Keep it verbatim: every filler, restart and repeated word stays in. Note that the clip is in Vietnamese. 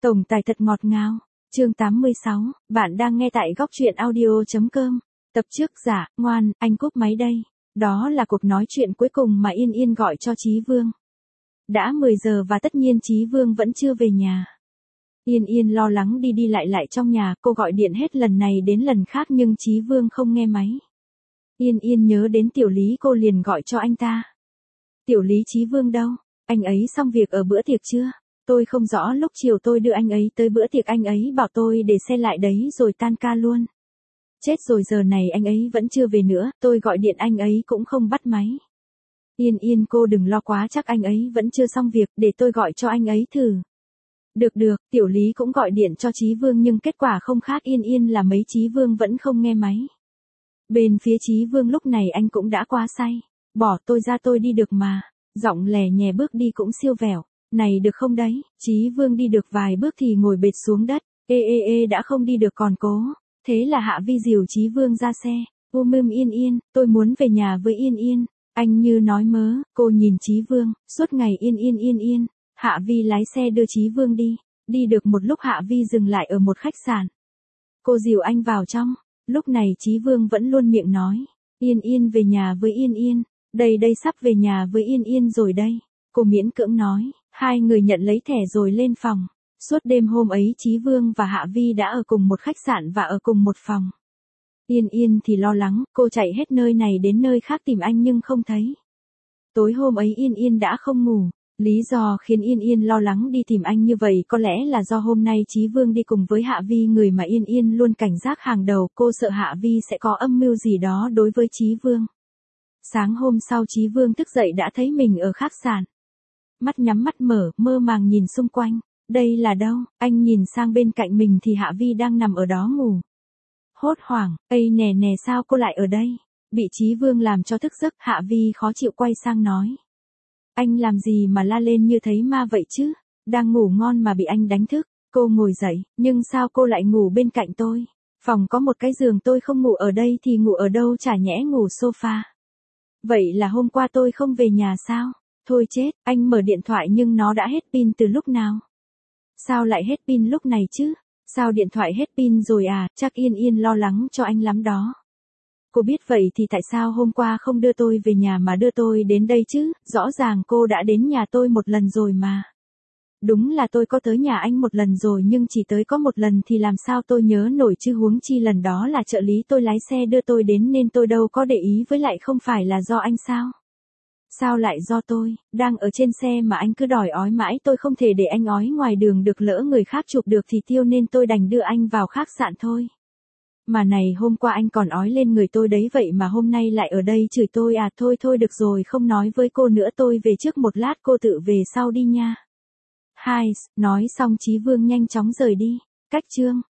Tổng tài thật ngọt ngào. Chương tám mươi sáu, bạn đang nghe tại góc truyện audio.com. Tập trước giả, ngoan, anh cúp máy đây. Đó là cuộc nói chuyện cuối cùng mà Yên Yên gọi cho Chí Vương. Đã mười giờ và tất nhiên Chí Vương vẫn chưa về nhà. Yên Yên lo lắng đi đi lại lại trong nhà, cô gọi điện hết lần này đến lần khác nhưng Chí Vương không nghe máy. Yên Yên nhớ đến Tiểu Lý, cô liền gọi cho anh ta. Tiểu Lý, Chí Vương đâu? Anh ấy xong việc ở bữa tiệc chưa? Tôi không rõ, lúc chiều tôi đưa anh ấy tới bữa tiệc anh ấy bảo tôi để xe lại đấy rồi tan ca luôn. Chết rồi, giờ này anh ấy vẫn chưa về nữa, tôi gọi điện anh ấy cũng không bắt máy. Yên Yên, cô đừng lo quá, chắc anh ấy vẫn chưa xong việc, để tôi gọi cho anh ấy thử. Được được, Tiểu Lý cũng gọi điện cho Chí Vương nhưng kết quả không khác Yên Yên là mấy, Chí Vương vẫn không nghe máy. Bên phía Chí Vương lúc này anh cũng đã quá say. Bỏ tôi ra, tôi đi được mà. Giọng lè nhè bước đi cũng siêu vẻo. Này được không đấy? Chí Vương đi được vài bước thì ngồi bệt xuống đất. Ê ê ê, đã không đi được còn cố. Thế là Hạ Vi dìu Chí Vương ra xe. Ôm ưm Yên Yên, tôi muốn về nhà với Yên Yên. Anh như nói mớ. Cô nhìn Chí Vương, suốt ngày Yên Yên Yên Yên. Hạ Vi lái xe đưa Chí Vương đi. Đi được một lúc Hạ Vi dừng lại ở một khách sạn. Cô dìu anh vào trong. Lúc này Chí Vương vẫn luôn miệng nói. Yên Yên về nhà với Yên Yên. Đây đây, sắp về nhà với Yên Yên rồi đây. Cô miễn cưỡng nói. Hai người nhận lấy thẻ rồi lên phòng. Suốt đêm hôm ấy Chí Vương và Hạ Vi đã ở cùng một khách sạn và ở cùng một phòng. Yên Yên thì lo lắng, cô chạy hết nơi này đến nơi khác tìm anh nhưng không thấy. Tối hôm ấy Yên Yên đã không ngủ. Lý do khiến Yên Yên lo lắng đi tìm anh như vậy có lẽ là do hôm nay Chí Vương đi cùng với Hạ Vi, người mà Yên Yên luôn cảnh giác hàng đầu. Cô sợ Hạ Vi sẽ có âm mưu gì đó đối với Chí Vương. Sáng hôm sau Chí Vương thức dậy đã thấy mình ở khách sạn. Mắt nhắm mắt mở, mơ màng nhìn xung quanh. Đây là đâu? Anh nhìn sang bên cạnh mình thì Hạ Vi đang nằm ở đó ngủ. Hốt hoảng, ây nè nè, sao cô lại ở đây? Bị Chí Vương làm cho thức giấc, Hạ Vi khó chịu quay sang nói. Anh làm gì mà la lên như thấy ma vậy chứ? Đang ngủ ngon mà bị anh đánh thức. Cô ngồi dậy, nhưng sao cô lại ngủ bên cạnh tôi? Phòng có một cái giường, tôi không ngủ ở đây thì ngủ ở đâu, chả nhẽ ngủ sofa. Vậy là hôm qua tôi không về nhà sao? Thôi chết, anh mở điện thoại nhưng nó đã hết pin từ lúc nào? Sao lại hết pin lúc này chứ? Sao điện thoại hết pin rồi à? Chắc Yên Yên lo lắng cho anh lắm đó. Cô biết vậy thì tại sao hôm qua không đưa tôi về nhà mà đưa tôi đến đây chứ? Rõ ràng cô đã đến nhà tôi một lần rồi mà. Đúng là tôi có tới nhà anh một lần rồi nhưng chỉ tới có một lần thì làm sao tôi nhớ nổi chứ, huống chi lần đó là trợ lý tôi lái xe đưa tôi đến nên tôi đâu có để ý, với lại không phải là do anh sao? Sao lại do tôi? Đang ở trên xe mà anh cứ đòi ói mãi, tôi không thể để anh ói ngoài đường được, lỡ người khác chụp được thì tiêu, nên tôi đành đưa anh vào khách sạn thôi. Mà này, hôm qua anh còn ói lên người tôi đấy, vậy mà hôm nay lại ở đây chửi tôi à? Thôi thôi được rồi, không nói với cô nữa, tôi về trước một lát, cô tự về sau đi nha. Hai, nói xong Chí Vương nhanh chóng rời đi. Cách chương